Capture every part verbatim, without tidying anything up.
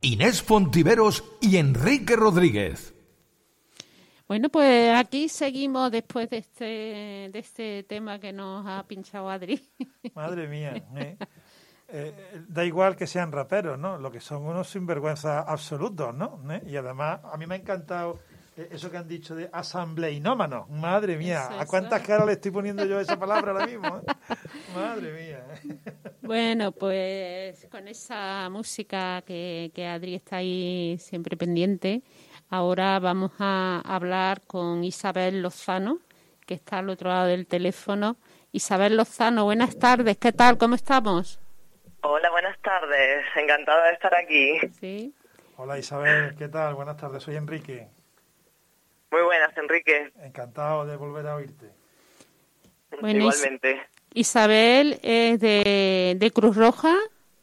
Inés Fontiveros y Enrique Rodríguez. Bueno, pues aquí seguimos después de este de este tema que nos ha pinchado Adri. Madre mía, ¿eh? Eh, da igual que sean raperos, ¿no? Lo que son unos sinvergüenzas absolutos, ¿no? ¿Eh? Y además, a mí me ha encantado eso que han dicho de asambleínómanos. Madre mía, eso, ¿a cuántas eso. caras le estoy poniendo yo esa palabra ahora mismo? ¿Eh? Madre mía. Bueno, pues con esa música que, que Adri está ahí siempre pendiente, ahora vamos a hablar con Isabel Lozano, que está al otro lado del teléfono. Isabel Lozano, buenas tardes, ¿qué tal? ¿Cómo estamos? Hola, buenas tardes, encantada de estar aquí. Sí. Hola Isabel, ¿qué tal? Buenas tardes, soy Enrique. Muy buenas, Enrique. Encantado de volver a oírte. Bueno, igualmente. Isabel es de, de Cruz Roja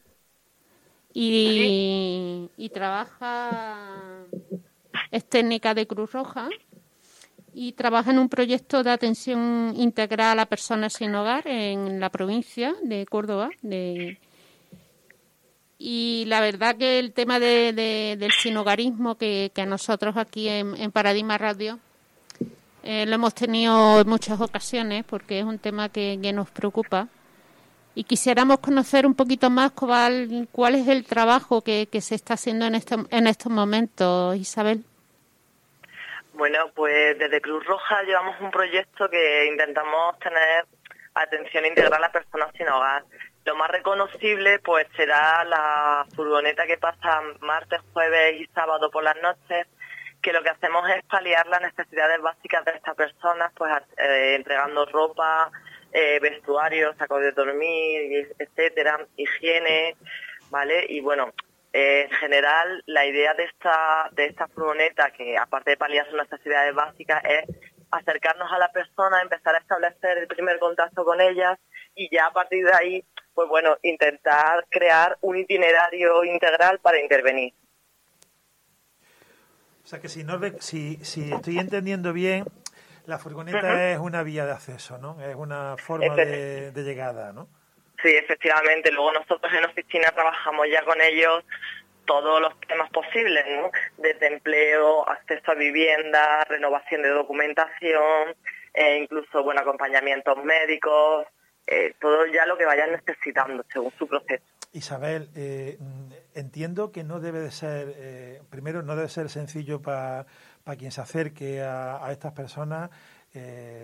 y, ¿sí? y trabaja, es técnica de Cruz Roja y trabaja en un proyecto de atención integral a personas sin hogar en la provincia de Córdoba. De, y la verdad que el tema de, de, del sinhogarismo que, que nosotros aquí en, en Paradigma Radio eh, lo hemos tenido en muchas ocasiones porque es un tema que, que nos preocupa y quisiéramos conocer un poquito más cuál, cuál es el trabajo que, que se está haciendo en, este, en estos momentos, Isabel. Bueno, pues desde Cruz Roja llevamos un proyecto que intentamos tener atención integral a personas sin hogar. Lo más reconocible pues será la furgoneta que pasa martes, jueves y sábado por las noches, que lo que hacemos es paliar las necesidades básicas de estas personas, pues eh, entregando ropa, eh, vestuario, sacos de dormir, etcétera, higiene, ¿vale? Y bueno, eh, en general la idea de esta de esta furgoneta, que aparte de paliar sus necesidades básicas, es acercarnos a la persona, empezar a establecer el primer contacto con ellas y ya a partir de ahí, pues bueno, intentar crear un itinerario integral para intervenir. O sea que si no si, si estoy entendiendo bien, la furgoneta uh-huh. es una vía de acceso, ¿no? Es una forma de, de llegada, ¿no? Sí, efectivamente. Luego nosotros en oficina trabajamos ya con ellos todos los temas posibles, ¿no? Desde empleo, acceso a vivienda, renovación de documentación, eh, incluso, bueno, acompañamientos médicos, eh, todo ya lo que vayan necesitando según su proceso. Isabel, eh, entiendo que no debe de ser, eh, primero no debe ser sencillo para pa quien se acerque a, a estas personas eh,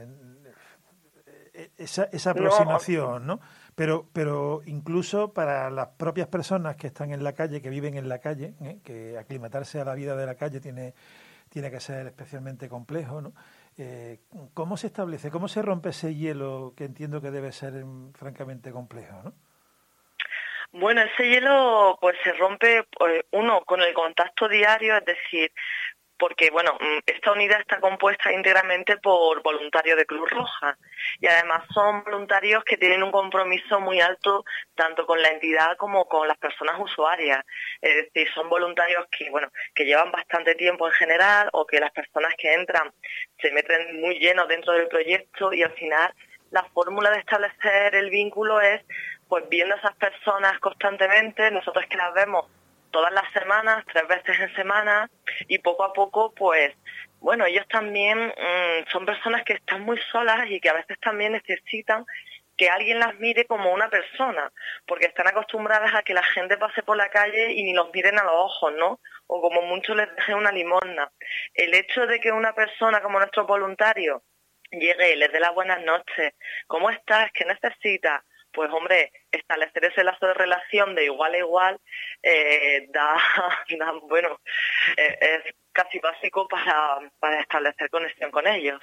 esa, esa aproximación, ¿no? ¿no? Pero, pero incluso para las propias personas que están en la calle, que viven en la calle, ¿eh? que aclimatarse a la vida de la calle tiene, tiene que ser especialmente complejo, ¿no? Eh, ¿Cómo se establece, cómo se rompe ese hielo que entiendo que debe ser francamente complejo, ¿no? Bueno, ese hielo pues se rompe, pues, uno, con el contacto diario, es decir, porque bueno, esta unidad está compuesta íntegramente por voluntarios de Cruz Roja y además son voluntarios que tienen un compromiso muy alto tanto con la entidad como con las personas usuarias. Es decir, son voluntarios que bueno que llevan bastante tiempo en general o que las personas que entran se meten muy llenos dentro del proyecto y al final la fórmula de establecer el vínculo es pues viendo a esas personas constantemente, nosotros que las vemos todas las semanas, tres veces en semana, y poco a poco, pues, bueno, ellos también mmm, son personas que están muy solas y que a veces también necesitan que alguien las mire como una persona, porque están acostumbradas a que la gente pase por la calle y ni los miren a los ojos, ¿no? O como mucho les dejen una limosna. El hecho de que una persona como nuestro voluntario llegue y les dé las buenas noches, ¿cómo estás? ¿Qué necesitas? Pues hombre, establecer ese lazo de relación de igual a igual eh, da, da, bueno, eh, es casi básico para, para establecer conexión con ellos.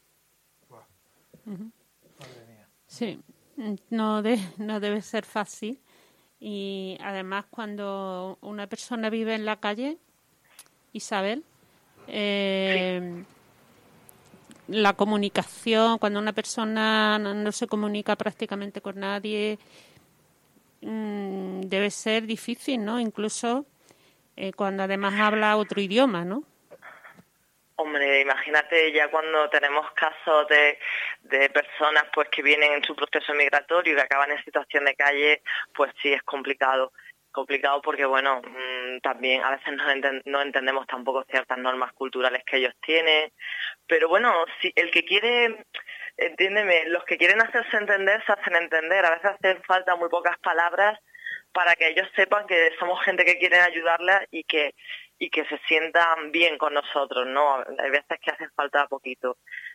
Uh-huh. Sí, no, de, no debe ser fácil y además cuando una persona vive en la calle, Isabel, eh, sí. La comunicación, cuando una persona no, no se comunica prácticamente con nadie, mmm, debe ser difícil, ¿no? Incluso eh, cuando además habla otro idioma, ¿no? Hombre, imagínate ya cuando tenemos casos de, de personas pues que vienen en su proceso migratorio y que acaban en situación de calle, pues sí es complicado. complicado porque, bueno, mmm, también a veces no, enten- no entendemos tampoco ciertas normas culturales que ellos tienen, pero bueno, si el que quiere, entiéndeme, los que quieren hacerse entender se hacen entender, a veces hacen falta muy pocas palabras para que ellos sepan que somos gente que quiere ayudarles y que y que se sientan bien con nosotros, ¿no? Hay veces que hace falta poquito.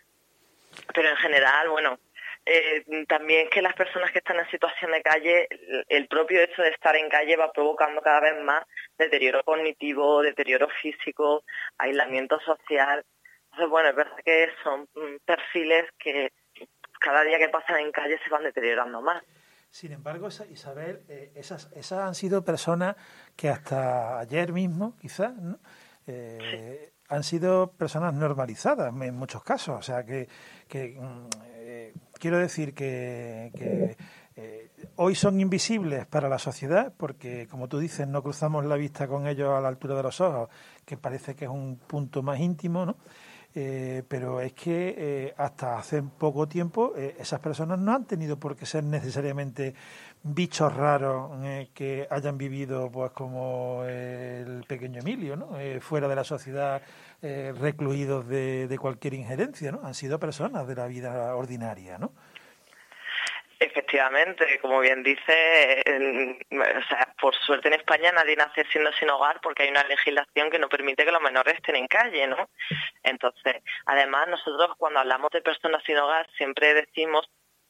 Pero en general, bueno, eh, también que las personas que están en situación de calle, el propio hecho de estar en calle va provocando cada vez más deterioro cognitivo, deterioro físico, aislamiento social. Entonces, bueno, es verdad que son perfiles que cada día que pasan en calle se van deteriorando más. Sin embargo, Isabel, eh, esas, esas han sido personas que hasta ayer mismo, quizás, ¿no? eh, sí. han sido personas normalizadas en muchos casos. O sea, que, que eh, quiero decir que, que eh, hoy son invisibles para la sociedad porque, como tú dices, no cruzamos la vista con ellos a la altura de los ojos, que parece que es un punto más íntimo, ¿no? Eh, pero es que eh, hasta hace poco tiempo eh, esas personas no han tenido por qué ser necesariamente bichos raros eh, que hayan vivido pues como eh, el pequeño Emilio, ¿no? Eh, fuera de la sociedad, eh, recluidos de, de cualquier injerencia, ¿no? Han sido personas de la vida ordinaria, ¿no? Efectivamente, como bien dice, eh, o sea, por suerte en España nadie nace siendo sin hogar porque hay una legislación que no permite que los menores estén en calle, ¿no? Entonces, además nosotros cuando hablamos de personas sin hogar siempre decimos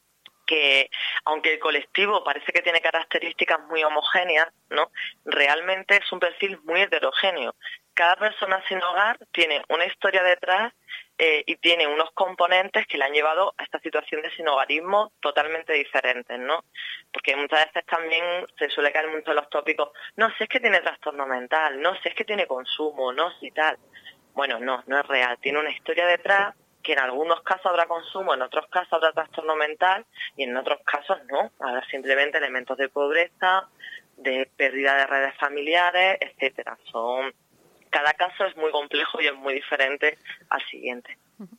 que aunque el colectivo parece que tiene características muy homogéneas, ¿no? Realmente es un perfil muy heterogéneo. Cada persona sin hogar tiene una historia detrás eh, y tiene unos componentes que le han llevado a esta situación de sinhogarismo totalmente diferentes, ¿no? Porque muchas veces también se suele caer mucho en los tópicos, no, si es que tiene trastorno mental, no, si es que tiene consumo, no, si tal. Bueno, no, no es real. Tiene una historia detrás que en algunos casos habrá consumo, en otros casos habrá trastorno mental y en otros casos no. Habrá simplemente elementos de pobreza, de pérdida de redes familiares, etcétera. Son cada caso es muy complejo y es muy diferente al siguiente.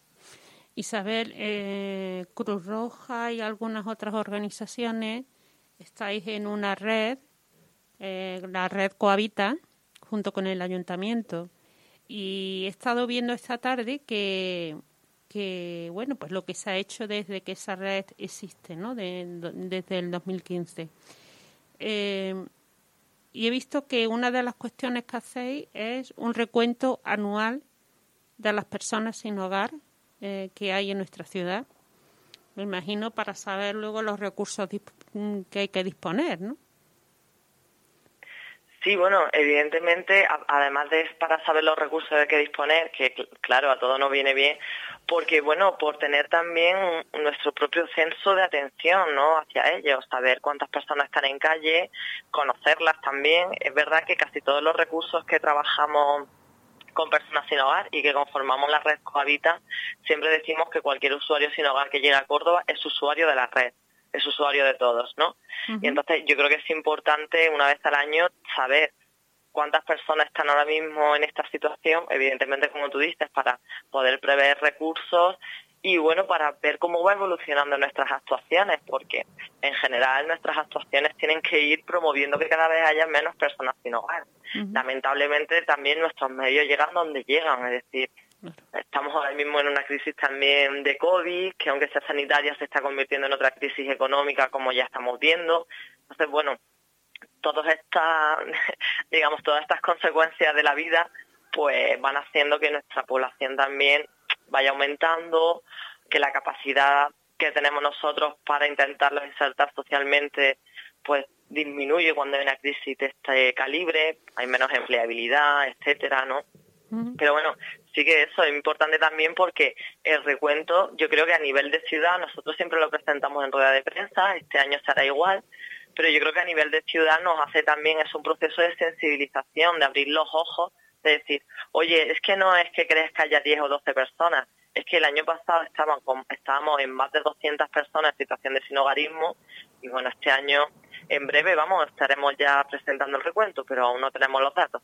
Isabel, eh, Cruz Roja y algunas otras organizaciones estáis en una red, eh, la red Cohabita, junto con el ayuntamiento. Y he estado viendo esta tarde que, que bueno, pues lo que se ha hecho desde que esa red existe, ¿no? De, de, desde el dos mil quince. Eh, y he visto que una de las cuestiones que hacéis es un recuento anual de las personas sin hogar eh, que hay en nuestra ciudad. Me imagino para saber luego los recursos que hay que disponer, ¿no? Sí, bueno, evidentemente, además de para saber los recursos de que disponer, que claro, a todos nos viene bien, porque bueno, por tener también nuestro propio censo de atención, ¿no? Hacia ellos, saber cuántas personas están en calle, conocerlas también. Es verdad que casi todos los recursos que trabajamos con personas sin hogar y que conformamos la red Cohabita, siempre decimos que cualquier usuario sin hogar que llegue a Córdoba es usuario de la red. Es usuario de todos, ¿no? Uh-huh. Y entonces yo creo que es importante una vez al año saber cuántas personas están ahora mismo en esta situación, evidentemente como tú dices, para poder prever recursos y bueno, para ver cómo va evolucionando nuestras actuaciones, porque en general nuestras actuaciones tienen que ir promoviendo que cada vez haya menos personas sin hogar. Uh-huh. Lamentablemente también nuestros medios llegan donde llegan, es decir, estamos ahora mismo en una crisis también de COVID, que aunque sea sanitaria se está convirtiendo en otra crisis económica, como ya estamos viendo. Entonces, bueno, todas estas, digamos, todas estas consecuencias de la vida, pues van haciendo que nuestra población también vaya aumentando, que la capacidad que tenemos nosotros para intentarlos insertar socialmente, pues disminuye cuando hay una crisis de este calibre, hay menos empleabilidad, etcétera, ¿no? Pero bueno, sí que eso es importante también porque el recuento, yo creo que a nivel de ciudad, nosotros siempre lo presentamos en rueda de prensa, este año será igual, pero yo creo que a nivel de ciudad nos hace también, es un proceso de sensibilización, de abrir los ojos, de decir, oye, es que no es que crees que haya diez o doce personas, es que el año pasado estaban con, estábamos en más de doscientas personas en situación de sinhogarismo y bueno, este año, en breve, vamos, estaremos ya presentando el recuento, pero aún no tenemos los datos.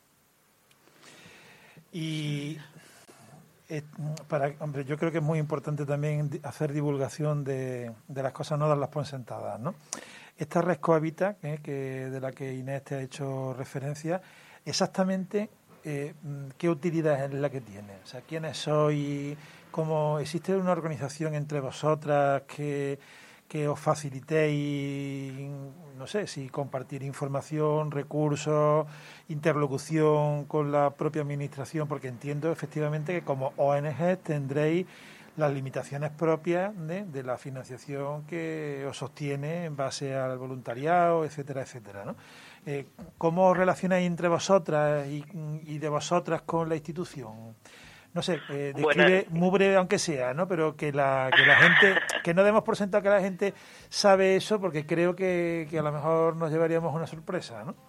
Y eh, para, hombre, yo creo que es muy importante también hacer divulgación de, de las cosas, no darlas por sentadas, ¿no? esta red Cohabita, eh, que de la que Inés te ha hecho referencia, exactamente eh, qué utilidad es la que tiene. O sea, ¿quiénes sois? ¿Cómo existe una organización entre vosotras que, que os facilitéis, no sé, si compartir información, recursos, interlocución con la propia administración? Porque entiendo efectivamente que como O N G tendréis las limitaciones propias de, de la financiación que os sostiene en base al voluntariado, etcétera, etcétera, ¿no? Eh, ¿Cómo os relacionáis entre vosotras y, y de vosotras con la institución? No sé, eh, describe, bueno, muy breve aunque sea, ¿no? Pero que la, que la gente, que no demos por sentado que la gente sabe eso, porque creo que, que a lo mejor nos llevaríamos una sorpresa, ¿no?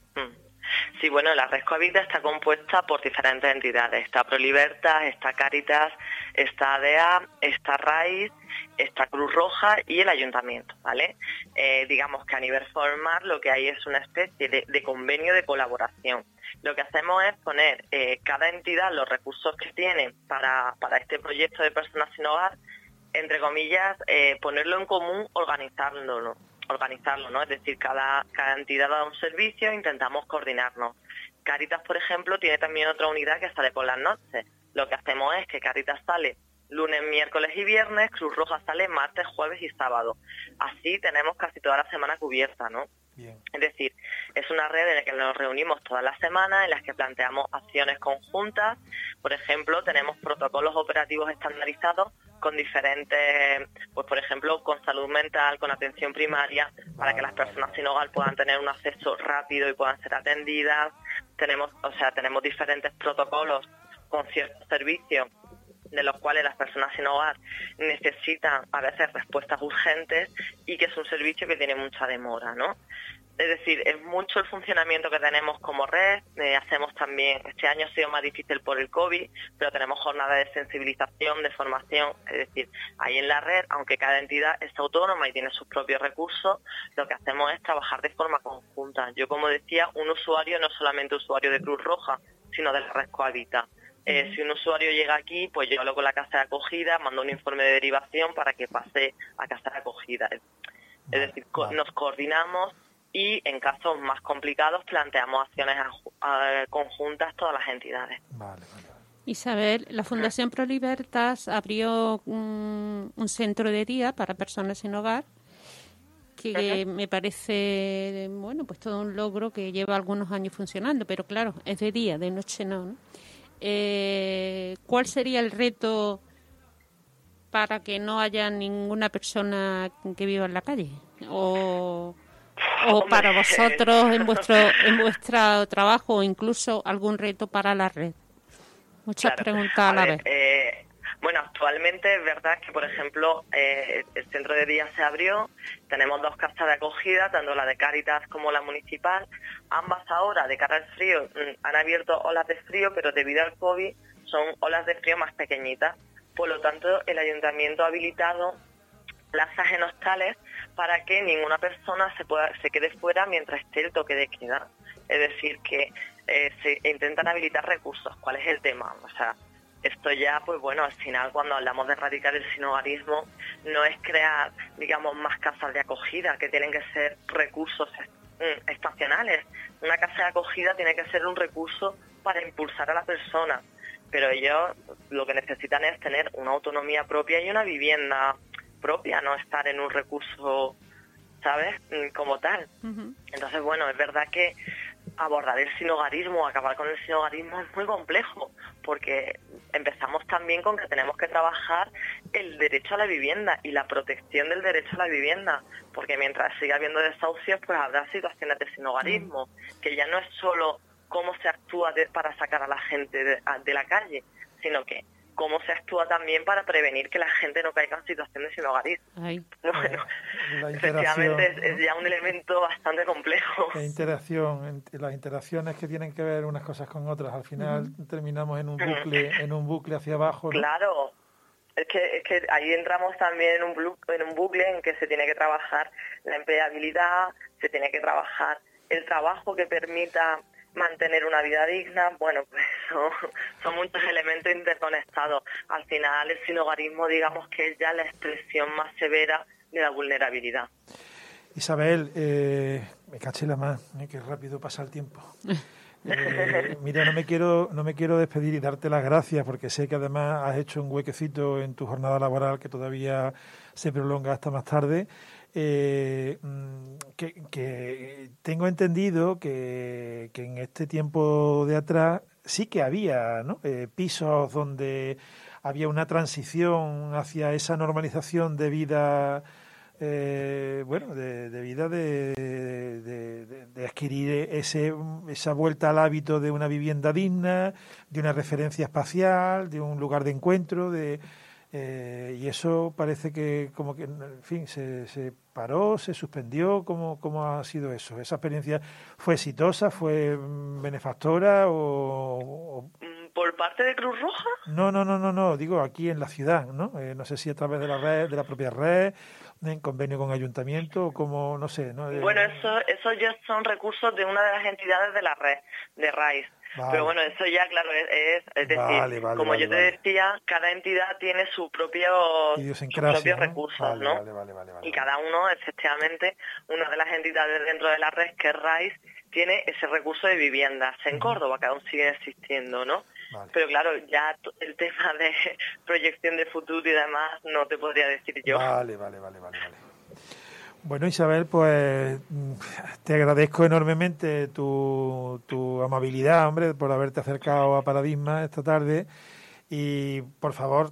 Sí, bueno, la red Cohabita está compuesta por diferentes entidades. Está ProLibertas, está Cáritas, está A D E A, está RAIZ, está Cruz Roja y el Ayuntamiento, ¿vale? Eh, digamos que a nivel formal lo que hay es una especie de, de convenio de colaboración. Lo que hacemos es poner eh, cada entidad los recursos que tiene para, para este proyecto de personas sin hogar, entre comillas, eh, ponerlo en común, organizándolo. organizarlo, ¿no? Es decir, cada, cada entidad da un servicio e intentamos coordinarnos. Cáritas, por ejemplo, tiene también otra unidad que sale por las noches. Lo que hacemos es que Cáritas sale lunes, miércoles y viernes, Cruz Roja sale martes, jueves y sábado. Así tenemos casi toda la semana cubierta, ¿no? Bien. Es decir, es una red en la que nos reunimos todas las semanas, en las que planteamos acciones conjuntas. Por ejemplo, tenemos protocolos operativos estandarizados con diferentes, pues por ejemplo, con salud mental, con atención primaria, para que las personas sin hogar puedan tener un acceso rápido y puedan ser atendidas. Tenemos, o sea, tenemos diferentes protocolos con ciertos servicios de los cuales las personas sin hogar necesitan a veces respuestas urgentes y que es un servicio que tiene mucha demora, ¿no? Es decir, es mucho el funcionamiento que tenemos como red. Eh, hacemos también, este año ha sido más difícil por el COVID, pero tenemos jornadas de sensibilización, de formación. Es decir, ahí en la red, aunque cada entidad es autónoma y tiene sus propios recursos, lo que hacemos es trabajar de forma conjunta. Yo, como decía, un usuario no es solamente usuario de Cruz Roja, sino de la red Cohabita. Eh, si un usuario llega aquí, pues yo hablo con la casa de acogida, mando un informe de derivación para que pase a casa de acogida. Es vale, decir, vale. Nos coordinamos y en casos más complicados planteamos acciones a, a, conjuntas todas las entidades. Vale, vale. Isabel, la Fundación ProLibertas abrió un, un centro de día para personas sin hogar que uh-huh. me parece, bueno, pues todo un logro que lleva algunos años funcionando, pero claro, es de día, de noche no, ¿no? Eh, ¿Cuál sería el reto para que no haya ninguna persona que viva en la calle? O, o para vosotros en vuestro en vuestro trabajo, o incluso algún reto para la red. Muchas claro. preguntas a, a la ver, vez. Eh, bueno, actualmente es verdad que, por ejemplo, eh, el centro de día se abrió, tenemos dos casas de acogida, tanto la de Cáritas como la municipal. Ambas ahora, de cara al frío, han abierto olas de frío, pero debido al COVID son olas de frío más pequeñitas. Por lo tanto, el ayuntamiento ha habilitado plazas en hostales para que ninguna persona se pueda se quede fuera mientras esté el toque de queda. Es decir, que eh, se intentan habilitar recursos. ¿Cuál es el tema? O sea, esto ya, pues bueno, al final cuando hablamos de erradicar el sinhogarismo, no es crear, digamos, más casas de acogida, que tienen que ser recursos mm, estacionales. Una casa de acogida tiene que ser un recurso para impulsar a la persona, pero ellos lo que necesitan es tener una autonomía propia y una vivienda propia, no estar en un recurso, ¿sabes?, como tal. Uh-huh. Entonces, bueno, es verdad que abordar el sinhogarismo, acabar con el sinhogarismo es muy complejo, porque empezamos también con que tenemos que trabajar el derecho a la vivienda y la protección del derecho a la vivienda, porque mientras siga habiendo desahucios, pues habrá situaciones de sinhogarismo, uh-huh. que ya no es solo cómo se actúa de, para sacar a la gente de, de la calle, sino que cómo se actúa también para prevenir que la gente no caiga en situación de sinhogarismo. Bueno, la efectivamente es, es ya un elemento bastante complejo. La interacción, las interacciones que tienen que ver unas cosas con otras, al final uh-huh. terminamos en un bucle, en un bucle hacia abajo, ¿no? Claro, es que, es que ahí entramos también en un, bucle, en un bucle en que se tiene que trabajar la empleabilidad, se tiene que trabajar el trabajo que permita mantener una vida digna. Bueno, pues son, son muchos elementos interconectados. Al final el sinhogarismo, digamos que es ya la expresión más severa de la vulnerabilidad. Isabel, eh, me caché la mano, eh, qué rápido pasa el tiempo. Eh, mira, no me quiero no me quiero despedir y darte las gracias, porque sé que además has hecho un huequecito en tu jornada laboral que todavía se prolonga hasta más tarde. Eh, que, que tengo entendido que, que en este tiempo de atrás sí que había, ¿no? eh, pisos donde había una transición hacia esa normalización de vida, eh, bueno, de, de vida de, de, de, de adquirir ese esa vuelta al hábito de una vivienda digna, de una referencia espacial, de un lugar de encuentro, de eh, y eso parece que como que, en fin, se, se paró, se suspendió. ¿Cómo, cómo ha sido eso? ¿Esa experiencia fue exitosa, fue benefactora o, o... ¿Por parte de Cruz Roja? No, no, no, no, no, digo aquí en la ciudad, ¿no? Eh, no sé si a través de la red, de la propia red, en convenio con ayuntamiento, o como, no sé, ¿no? Bueno, eso, eso ya son recursos de una de las entidades de la red, de RAIS. Vale. Pero bueno, eso ya, claro, es, es, es decir, vale, vale, como vale, yo te vale. decía, cada entidad tiene su propio, sus propios ¿no? recursos, vale, ¿no? Vale, vale, vale, vale, y cada uno, efectivamente, una de las entidades dentro de la red, que es RAIS, tiene ese recurso de viviendas. En uh-huh. Córdoba, que aún sigue existiendo, ¿no? Vale. Pero claro, ya el tema de proyección de futuro y demás no te podría decir yo. Vale, vale, vale, vale, vale. Bueno, Isabel, pues te agradezco enormemente tu, tu amabilidad, hombre, por haberte acercado a Paradigma esta tarde. Y, por favor,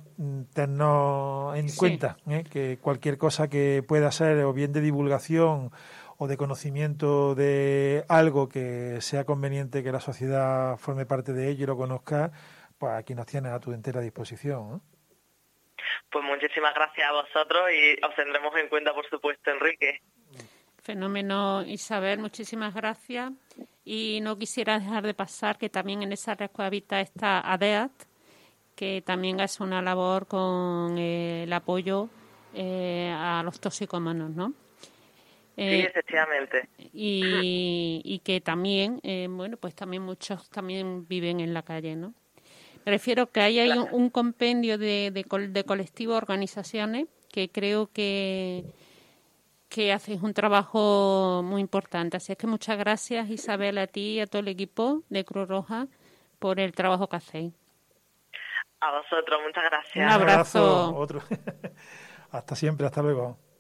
tennos en sí. cuenta ¿eh? que cualquier cosa que pueda ser o bien de divulgación o de conocimiento de algo que sea conveniente que la sociedad forme parte de ello y lo conozca, pues aquí nos tienes a tu entera disposición, ¿no? Pues muchísimas gracias a vosotros y os tendremos en cuenta, por supuesto, Enrique. Fenómeno, Isabel, muchísimas gracias. Y no quisiera dejar de pasar que también en esa red cohabita está ADEAT, que también hace una labor con eh, el apoyo eh, a los toxicómanos, ¿no? Eh, sí, efectivamente. Y, y que también, eh, bueno, pues también muchos también viven en la calle, ¿no? Me refiero que ahí hay un, un compendio de, de, de colectivos, organizaciones, que creo que, que hacéis un trabajo muy importante. Así es que muchas gracias, Isabel, a ti y a todo el equipo de Cruz Roja por el trabajo que hacéis. A vosotros, muchas gracias. Un abrazo. Un abrazo. Otro. Hasta siempre, hasta luego.